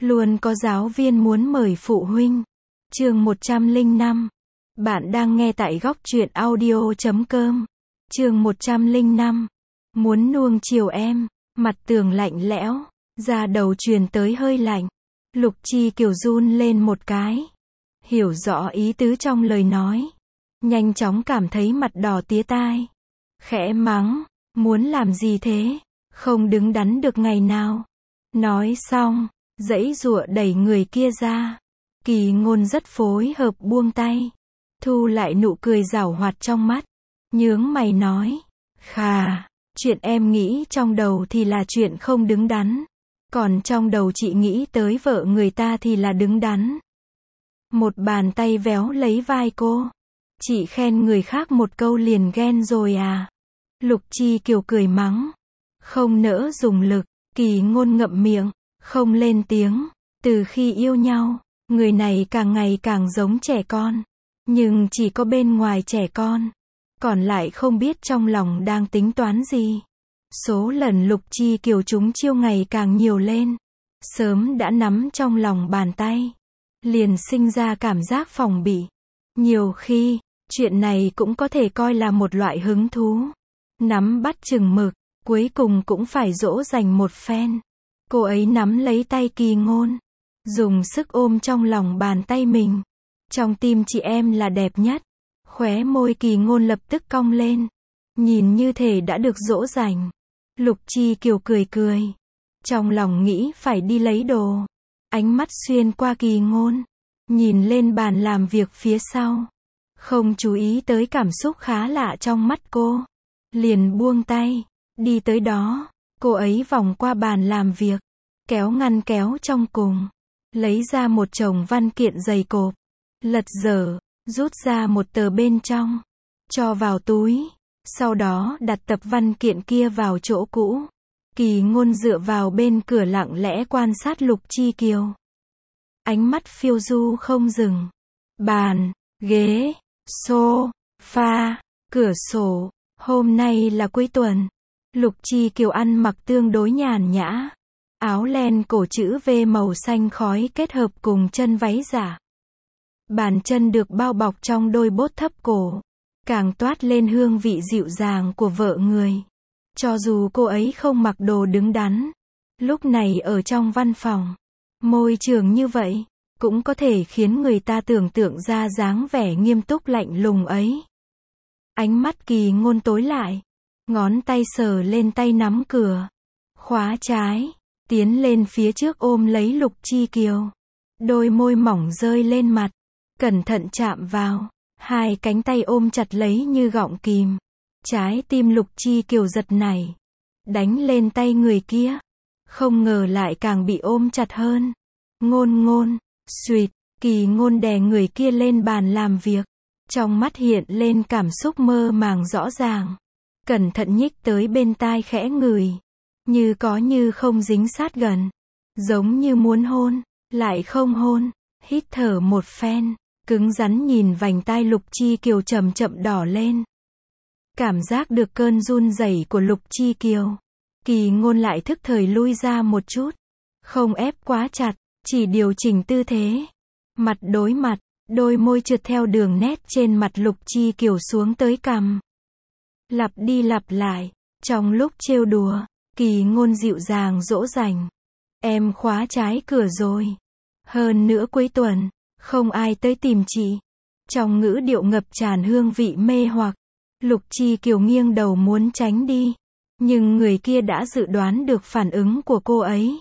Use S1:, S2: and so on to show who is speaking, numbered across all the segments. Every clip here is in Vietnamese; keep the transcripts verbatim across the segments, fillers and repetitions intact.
S1: Luôn có giáo viên muốn mời phụ huynh. Chương một trăm lẻ năm. Bạn đang nghe tại góc truyện audio chấm com. Chương một trăm lẻ năm. Muốn nuông chiều em. Mặt tường lạnh lẽo, da đầu truyền tới hơi lạnh. Lục Chi Kiều run lên một cái. Hiểu rõ ý tứ trong lời nói. Nhanh chóng cảm thấy mặt đỏ tía tai. Khẽ mắng, muốn làm gì thế? Không đứng đắn được ngày nào. Nói xong, giãy giụa đẩy người kia ra. Kỳ Ngôn rất phối hợp buông tay. Thu lại nụ cười giảo hoạt trong mắt. Nhướng mày nói. Khà, chuyện em nghĩ trong đầu thì là chuyện không đứng đắn. Còn trong đầu chị nghĩ tới vợ người ta thì là đứng đắn. Một bàn tay véo lấy vai cô. Chị khen người khác một câu liền ghen rồi à? Lục Chi Kiều cười mắng. Không nỡ dùng lực. Kỳ Ngôn ngậm miệng, không lên tiếng. Từ khi yêu nhau, người này càng ngày càng giống trẻ con. Nhưng chỉ có bên ngoài trẻ con. Còn lại không biết trong lòng đang tính toán gì. Số lần Lục Chi Kiều trúng chiêu ngày càng nhiều lên. Sớm đã nắm trong lòng bàn tay. Liền sinh ra cảm giác phòng bị. Nhiều khi, chuyện này cũng có thể coi là một loại hứng thú. Nắm bắt chừng mực, cuối cùng cũng phải dỗ dành một phen. Cô ấy nắm lấy tay Kỳ Ngôn. Dùng sức ôm trong lòng bàn tay mình. Trong tim chị em là đẹp nhất. Khóe môi Kỳ Ngôn lập tức cong lên. Nhìn như thể đã được dỗ dành. Lục Chi Kiều cười cười. Trong lòng nghĩ phải đi lấy đồ. Ánh mắt xuyên qua Kỳ Ngôn. Nhìn lên bàn làm việc phía sau. Không chú ý tới cảm xúc khá lạ trong mắt cô. Liền buông tay. Đi tới đó. Cô ấy vòng qua bàn làm việc. Kéo ngăn kéo trong cùng. Lấy ra một chồng văn kiện dày cộp. Lật dở. Rút ra một tờ bên trong. Cho vào túi. Sau đó đặt tập văn kiện kia vào chỗ cũ. Kỳ Ngôn dựa vào bên cửa lặng lẽ quan sát Lục Chi Kiều. Ánh mắt phiêu du không dừng. Bàn, ghế, sofa, cửa sổ. Hôm nay là cuối tuần. Lục Chi Kiều ăn mặc tương đối nhàn nhã. Áo len cổ chữ V màu xanh khói kết hợp cùng chân váy giả. Bàn chân được bao bọc trong đôi bốt thấp cổ. Càng toát lên hương vị dịu dàng của vợ người. Cho dù cô ấy không mặc đồ đứng đắn. Lúc này ở trong văn phòng. Môi trường như vậy. Cũng có thể khiến người ta tưởng tượng ra dáng vẻ nghiêm túc lạnh lùng ấy. Ánh mắt Kỳ Ngôn tối lại. Ngón tay sờ lên tay nắm cửa. Khóa trái. Tiến lên phía trước ôm lấy Lục Chi Kiều. Đôi môi mỏng rơi lên mặt. Cẩn thận chạm vào. Hai cánh tay ôm chặt lấy như gọng kìm. Trái tim Lục Chi Kiều giật nảy. Đánh lên tay người kia. Không ngờ lại càng bị ôm chặt hơn. Ngôn ngôn. Xuỵt. Kỳ Ngôn đè người kia lên bàn làm việc. Trong mắt hiện lên cảm xúc mơ màng rõ ràng. Cẩn thận nhích tới bên tai khẽ ngửi. Như có như không dính sát gần. Giống như muốn hôn. Lại không hôn. Hít thở một phen. Cứng rắn nhìn vành tai Lục Chi Kiều chậm chậm đỏ lên. Cảm giác được cơn run rẩy của Lục Chi Kiều. Kỳ Ngôn lại thức thời lui ra một chút. Không ép quá chặt, chỉ điều chỉnh tư thế. Mặt đối mặt, đôi môi trượt theo đường nét trên mặt Lục Chi Kiều xuống tới cằm. Lặp đi lặp lại, trong lúc trêu đùa, Kỳ Ngôn dịu dàng dỗ dành. Em khóa trái cửa rồi. Hơn nữa cuối tuần. Không ai tới tìm chị. Trong ngữ điệu ngập tràn hương vị mê hoặc. Lục Chi Kiều nghiêng đầu muốn tránh đi. Nhưng người kia đã dự đoán được phản ứng của cô ấy.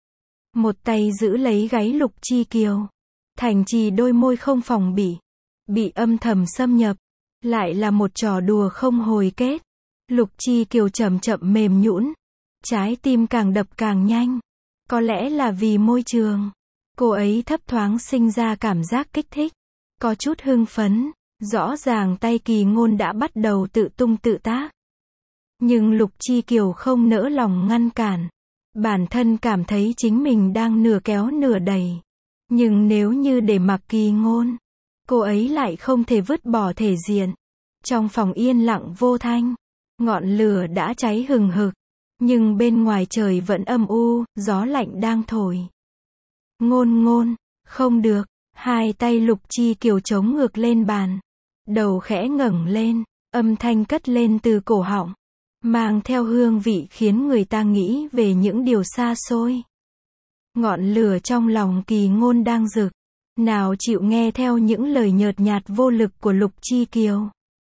S1: Một tay giữ lấy gáy Lục Chi Kiều. Thành trì đôi môi không phòng bị. Bị âm thầm xâm nhập. Lại là một trò đùa không hồi kết. Lục Chi Kiều chậm chậm mềm nhũn. Trái tim càng đập càng nhanh. Có lẽ là vì môi trường. Cô ấy thấp thoáng sinh ra cảm giác kích thích. Có chút hưng phấn. Rõ ràng tay Kỳ Ngôn đã bắt đầu tự tung tự tác. Nhưng Lục Chi Kiều không nỡ lòng ngăn cản. Bản thân cảm thấy chính mình đang nửa kéo nửa đẩy. Nhưng nếu như để mặc Kỳ Ngôn, cô ấy lại không thể vứt bỏ thể diện. Trong phòng yên lặng vô thanh. Ngọn lửa đã cháy hừng hực. Nhưng bên ngoài trời vẫn âm u, gió lạnh đang thổi. Ngôn ngôn, không được, hai tay Lục Chi Kiều chống ngược lên bàn. Đầu khẽ ngẩng lên, âm thanh cất lên từ cổ họng, mang theo hương vị khiến người ta nghĩ về những điều xa xôi. Ngọn lửa trong lòng Kỳ Ngôn đang rực, nào chịu nghe theo những lời nhợt nhạt vô lực của Lục Chi Kiều.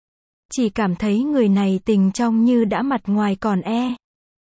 S1: Chỉ cảm thấy người này tình trong như đã mặt ngoài còn e.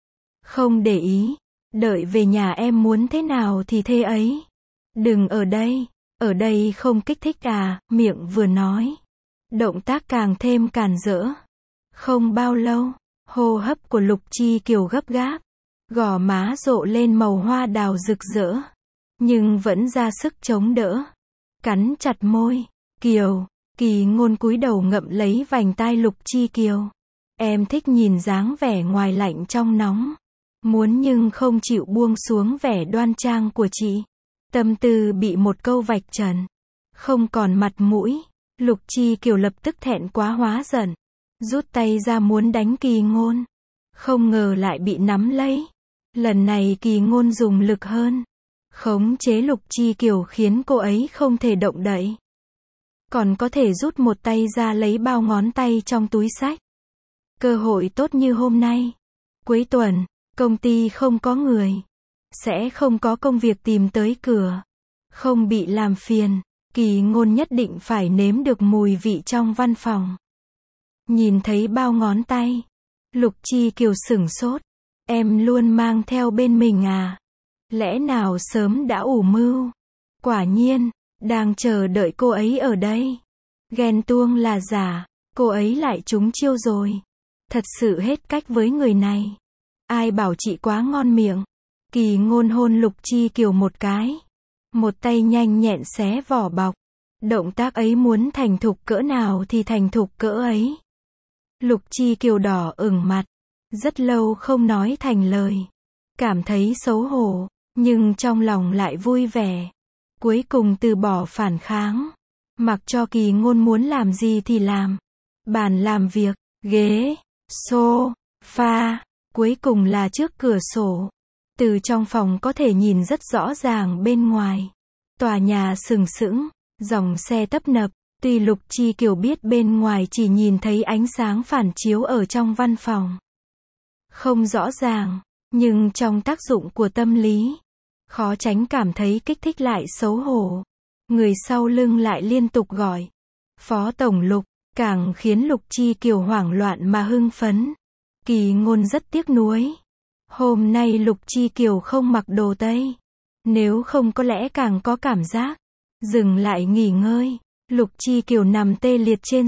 S1: Không để ý, đợi về nhà em muốn thế nào thì thế ấy. Đừng ở đây, ở đây không kích thích à, miệng vừa nói. Động tác càng thêm càn rỡ. Không bao lâu, hô hấp của Lục Chi Kiều gấp gáp, gò má rộ lên màu hoa đào rực rỡ, nhưng vẫn ra sức chống đỡ. Cắn chặt môi, Kiều, Kỳ Ngôn cúi đầu ngậm lấy vành tai Lục Chi Kiều. Em thích nhìn dáng vẻ ngoài lạnh trong nóng. Muốn nhưng không chịu buông xuống vẻ đoan trang của chị. Tâm tư bị một câu vạch trần. Không còn mặt mũi. Lục Chi Kiều lập tức thẹn quá hóa giận. Rút tay ra muốn đánh Kỳ Ngôn. Không ngờ lại bị nắm lấy. Lần này Kỳ Ngôn dùng lực hơn. Khống chế Lục Chi Kiều khiến cô ấy không thể động đậy. Còn có thể rút một tay ra lấy bao ngón tay trong túi xách. Cơ hội tốt như hôm nay. Cuối tuần, công ty không có người. Sẽ không có công việc tìm tới cửa. Không bị làm phiền. Kỳ Ngôn nhất định phải nếm được mùi vị trong văn phòng. Nhìn thấy bao ngón tay. Lục Chi Kiều sửng sốt. Em luôn mang theo bên mình à? Lẽ nào sớm đã ủ mưu? Quả nhiên, đang chờ đợi cô ấy ở đây. Ghen tuông là giả, cô ấy lại trúng chiêu rồi. Thật sự hết cách với người này. Ai bảo chị quá ngon miệng. Kỳ Ngôn hôn Lục Chi Kiều một cái. Một tay nhanh nhẹn xé vỏ bọc. Động tác ấy muốn thành thục cỡ nào thì thành thục cỡ ấy. Lục Chi Kiều đỏ ửng mặt. Rất lâu không nói thành lời. Cảm thấy xấu hổ, nhưng trong lòng lại vui vẻ. Cuối cùng từ bỏ phản kháng. Mặc cho Kỳ Ngôn muốn làm gì thì làm. Bàn làm việc, ghế, sofa, cuối cùng là trước cửa sổ. Từ trong phòng có thể nhìn rất rõ ràng bên ngoài. Tòa nhà sừng sững, dòng xe tấp nập. Tuy Lục Chi Kiều biết bên ngoài chỉ nhìn thấy ánh sáng phản chiếu ở trong văn phòng. Không rõ ràng, nhưng trong tác dụng của tâm lý, khó tránh cảm thấy kích thích lại xấu hổ. Người sau lưng lại liên tục gọi. Phó Tổng Lục, càng khiến Lục Chi Kiều hoảng loạn mà hưng phấn. Kỳ Ngôn rất tiếc nuối. Hôm nay Lục Chi Kiều không mặc đồ tây. Nếu không có lẽ càng có cảm giác. Dừng lại nghỉ ngơi. Lục Chi Kiều nằm tê liệt trên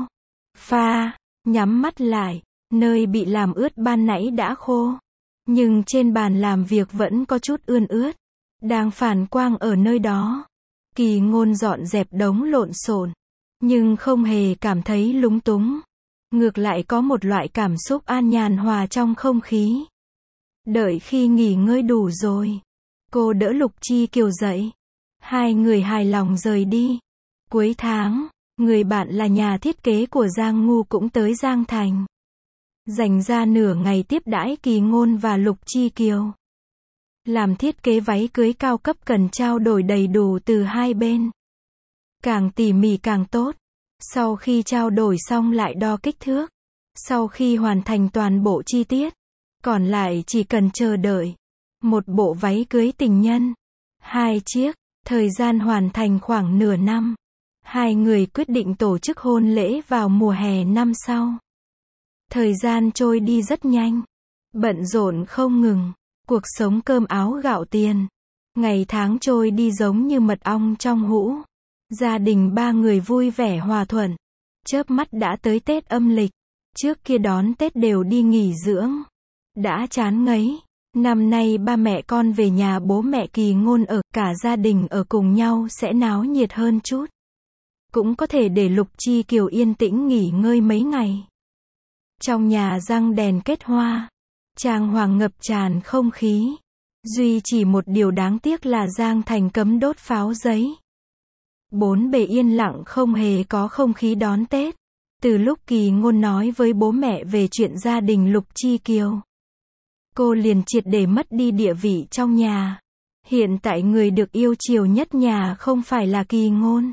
S1: sofa, nhắm mắt lại. Nơi bị làm ướt ban nãy đã khô. Nhưng trên bàn làm việc vẫn có chút ươn ướt. Đang phản quang ở nơi đó. Kỳ Ngôn dọn dẹp đống lộn xộn. Nhưng không hề cảm thấy lúng túng. Ngược lại có một loại cảm xúc an nhàn hòa trong không khí. Đợi khi nghỉ ngơi đủ rồi. Cô đỡ Lục Chi Kiều dậy. Hai người hài lòng rời đi. Cuối tháng, người bạn là nhà thiết kế của Giang Ngu cũng tới Giang Thành. Dành ra nửa ngày tiếp đãi Kỳ Ngôn và Lục Chi Kiều. Làm thiết kế váy cưới cao cấp cần trao đổi đầy đủ từ hai bên. Càng tỉ mỉ càng tốt. Sau khi trao đổi xong lại đo kích thước. Sau khi hoàn thành toàn bộ chi tiết, còn lại chỉ cần chờ đợi. Một bộ váy cưới tình nhân. Hai chiếc. Thời gian hoàn thành khoảng nửa năm. Hai người quyết định tổ chức hôn lễ vào mùa hè năm sau. Thời gian trôi đi rất nhanh. Bận rộn không ngừng. Cuộc sống cơm áo gạo tiền. Ngày tháng trôi đi giống như mật ong trong hũ. Gia đình ba người vui vẻ hòa thuận. Chớp mắt đã tới Tết âm lịch. Trước kia đón Tết đều đi nghỉ dưỡng. Đã chán ngấy. Năm nay ba mẹ con về nhà bố mẹ Kỳ Ngôn ở, cả gia đình ở cùng nhau sẽ náo nhiệt hơn chút. Cũng có thể để Lục Chi Kiều yên tĩnh nghỉ ngơi mấy ngày. Trong nhà răng đèn kết hoa. Trang hoàng ngập tràn không khí. Duy chỉ một điều đáng tiếc là Giang Thành cấm đốt pháo giấy. Bốn bề yên lặng không hề có không khí đón Tết. Từ lúc Kỳ Ngôn nói với bố mẹ về chuyện gia đình Lục Chi Kiều, cô liền triệt để mất đi địa vị trong nhà. Hiện tại người được yêu chiều nhất nhà không phải là Kỳ Ngôn,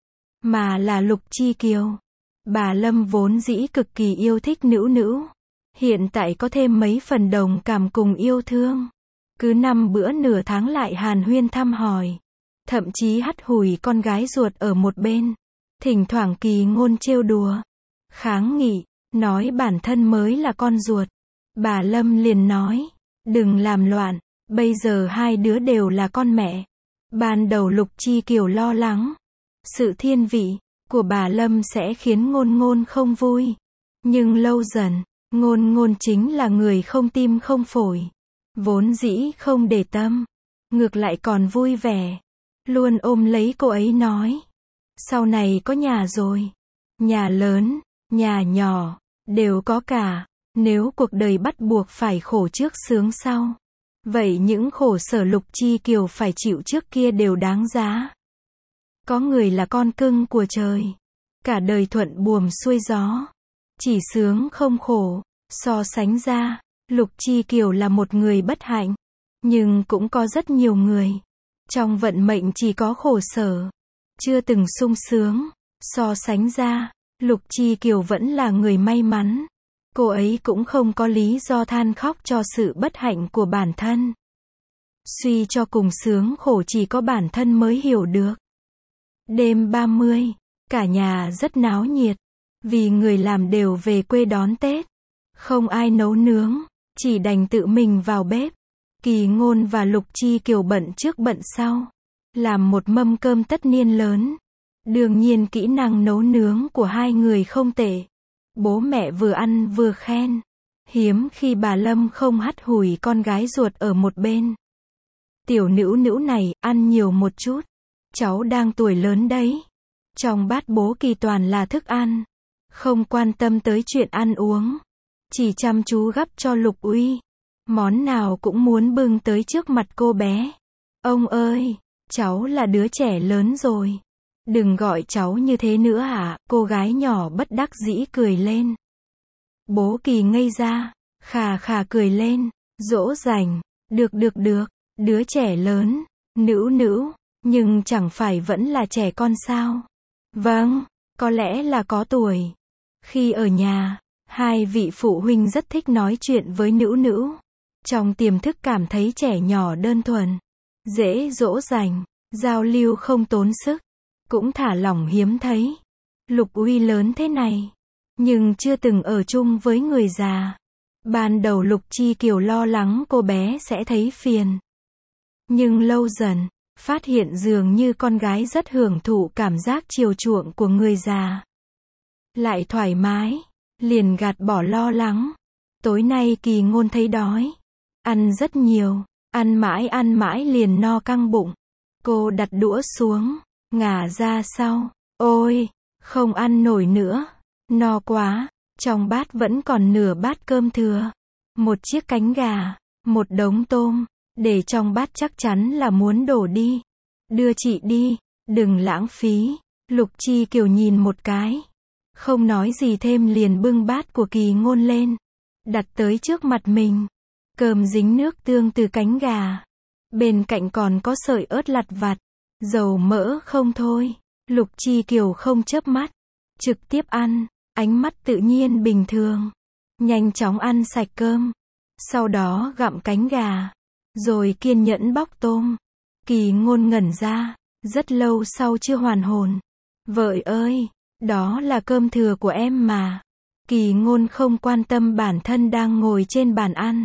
S1: mà là Lục Chi Kiều. Bà Lâm vốn dĩ cực kỳ yêu thích Nữu Nữu, hiện tại có thêm mấy phần đồng cảm cùng yêu thương. Cứ năm bữa nửa tháng lại hàn huyên thăm hỏi, thậm chí hắt hủi con gái ruột ở một bên. Thỉnh thoảng Kỳ Ngôn trêu đùa, kháng nghị, nói bản thân mới là con ruột. Bà Lâm liền nói, đừng làm loạn, bây giờ hai đứa đều là con mẹ. Ban đầu Lục Chi Kiều lo lắng, sự thiên vị của bà Lâm sẽ khiến Ngôn Ngôn không vui. Nhưng lâu dần, Ngôn Ngôn chính là người không tim không phổi, vốn dĩ không để tâm, ngược lại còn vui vẻ, luôn ôm lấy cô ấy nói, sau này có nhà rồi, nhà lớn, nhà nhỏ, đều có cả, nếu cuộc đời bắt buộc phải khổ trước sướng sau, vậy những khổ sở Lục Chi Kiều phải chịu trước kia đều đáng giá. Có người là con cưng của trời, cả đời thuận buồm xuôi gió, chỉ sướng không khổ. So sánh ra, Lục Chi Kiều là một người bất hạnh, nhưng cũng có rất nhiều người trong vận mệnh chỉ có khổ sở, chưa từng sung sướng. So sánh ra, Lục Chi Kiều vẫn là người may mắn. Cô ấy cũng không có lý do than khóc cho sự bất hạnh của bản thân. Suy cho cùng sướng khổ chỉ có bản thân mới hiểu được. Đêm ba mươi, cả nhà rất náo nhiệt, vì người làm đều về quê đón Tết. Không ai nấu nướng, chỉ đành tự mình vào bếp. Kỳ Ngôn và Lục Chi Kiều bận trước bận sau, làm một mâm cơm tất niên lớn. Đương nhiên kỹ năng nấu nướng của hai người không tệ. Bố mẹ vừa ăn vừa khen. Hiếm khi bà Lâm không hắt hủi con gái ruột ở một bên. Tiểu Nữu Nữu này, ăn nhiều một chút. Cháu đang tuổi lớn đấy. Trong bát bố Kỳ toàn là thức ăn, không quan tâm tới chuyện ăn uống, chỉ chăm chú gắp cho Lục Uy. Món nào cũng muốn bưng tới trước mặt cô bé. Ông ơi, cháu là đứa trẻ lớn rồi. Đừng gọi cháu như thế nữa hả? Cô gái nhỏ bất đắc dĩ cười lên. Bố Kỳ ngây ra, khà khà cười lên, dỗ dành. Được được được, đứa trẻ lớn, Nữu Nữu, nhưng chẳng phải vẫn là trẻ con sao? Vâng, có lẽ là có tuổi. Khi ở nhà, hai vị phụ huynh rất thích nói chuyện với Nữu Nữu. Trong tiềm thức cảm thấy trẻ nhỏ đơn thuần, dễ dỗ dành, giao lưu không tốn sức, cũng thả lỏng hiếm thấy. Lục Uy lớn thế này, nhưng chưa từng ở chung với người già. Ban đầu Lục Chi Kiều lo lắng cô bé sẽ thấy phiền. Nhưng lâu dần, phát hiện dường như con gái rất hưởng thụ cảm giác chiều chuộng của người già. Lại thoải mái, liền gạt bỏ lo lắng. Tối nay Kỳ Ngôn thấy đói, ăn rất nhiều, ăn mãi ăn mãi liền no căng bụng. Cô đặt đũa xuống, ngả ra sau, ôi, không ăn nổi nữa, no quá. Trong bát vẫn còn nửa bát cơm thừa, một chiếc cánh gà, một đống tôm, để trong bát chắc chắn là muốn đổ đi. Đưa chị đi, đừng lãng phí. Lục Chi Kiều nhìn một cái, không nói gì thêm liền bưng bát của Kỳ Ngôn lên, đặt tới trước mặt mình. Cơm dính nước tương từ cánh gà, bên cạnh còn có sợi ớt lặt vặt, dầu mỡ không thôi. Lục Chi Kiều không chớp mắt, trực tiếp ăn, ánh mắt tự nhiên bình thường, nhanh chóng ăn sạch cơm, sau đó gặm cánh gà, rồi kiên nhẫn bóc tôm. Kỳ Ngôn ngẩn ra, rất lâu sau chưa hoàn hồn. Vợ ơi, đó là cơm thừa của em mà. Kỳ Ngôn không quan tâm bản thân đang ngồi trên bàn ăn,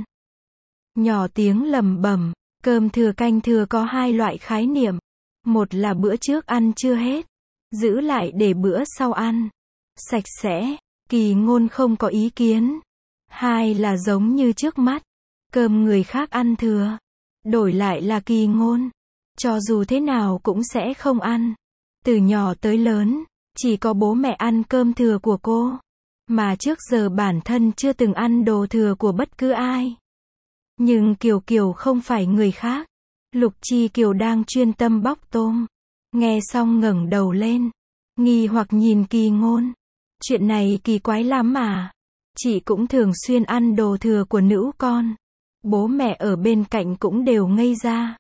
S1: nhỏ tiếng lẩm bẩm. Cơm thừa canh thừa có hai loại khái niệm. Một là bữa trước ăn chưa hết, giữ lại để bữa sau ăn, sạch sẽ. Kỳ Ngôn không có ý kiến. Hai là giống như trước mắt, cơm người khác ăn thừa, đổi lại là Kỳ Ngôn, cho dù thế nào cũng sẽ không ăn. Từ nhỏ tới lớn, chỉ có bố mẹ ăn cơm thừa của cô, mà trước giờ bản thân chưa từng ăn đồ thừa của bất cứ ai. Nhưng Kiều Kiều không phải người khác. Lục Chi Kiều đang chuyên tâm bóc tôm, nghe xong ngẩng đầu lên, nghi hoặc nhìn Kỳ Ngôn. Chuyện này kỳ quái lắm mà. Chị cũng thường xuyên ăn đồ thừa của Nữu con. Bố mẹ ở bên cạnh cũng đều ngây ra.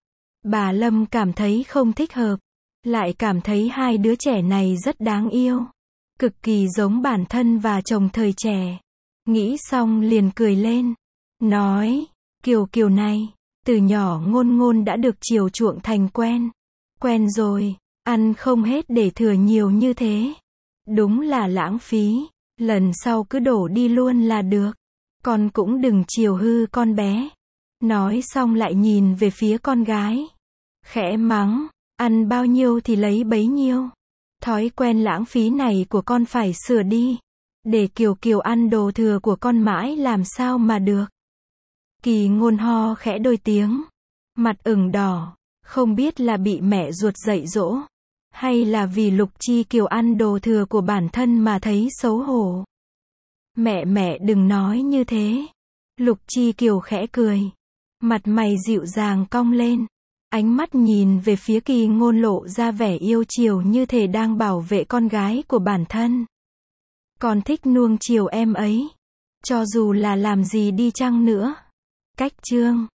S1: Bà Lâm cảm thấy không thích hợp, lại cảm thấy hai đứa trẻ này rất đáng yêu, cực kỳ giống bản thân và chồng thời trẻ. Nghĩ xong liền cười lên, nói, Kiều Kiều này, từ nhỏ Ngôn Ngôn đã được chiều chuộng thành quen. Quen rồi, ăn không hết để thừa nhiều như thế. Đúng là lãng phí, lần sau cứ đổ đi luôn là được. Con cũng đừng chiều hư con bé. Nói xong lại nhìn về phía con gái. Khẽ mắng, ăn bao nhiêu thì lấy bấy nhiêu. Thói quen lãng phí này của con phải sửa đi. Để Kiều Kiều ăn đồ thừa của con mãi làm sao mà được. Kỳ Ngôn ho khẽ đôi tiếng, mặt ửng đỏ, không biết là bị mẹ ruột dạy dỗ, hay là vì Lục Chi Kiều ăn đồ thừa của bản thân mà thấy xấu hổ. Mẹ mẹ đừng nói như thế. Lục Chi Kiều khẽ cười, mặt mày dịu dàng cong lên, ánh mắt nhìn về phía Kỳ Ngôn lộ ra vẻ yêu chiều như thể đang bảo vệ con gái của bản thân. Con thích nuông chiều em ấy, cho dù là làm gì đi chăng nữa. Cách chương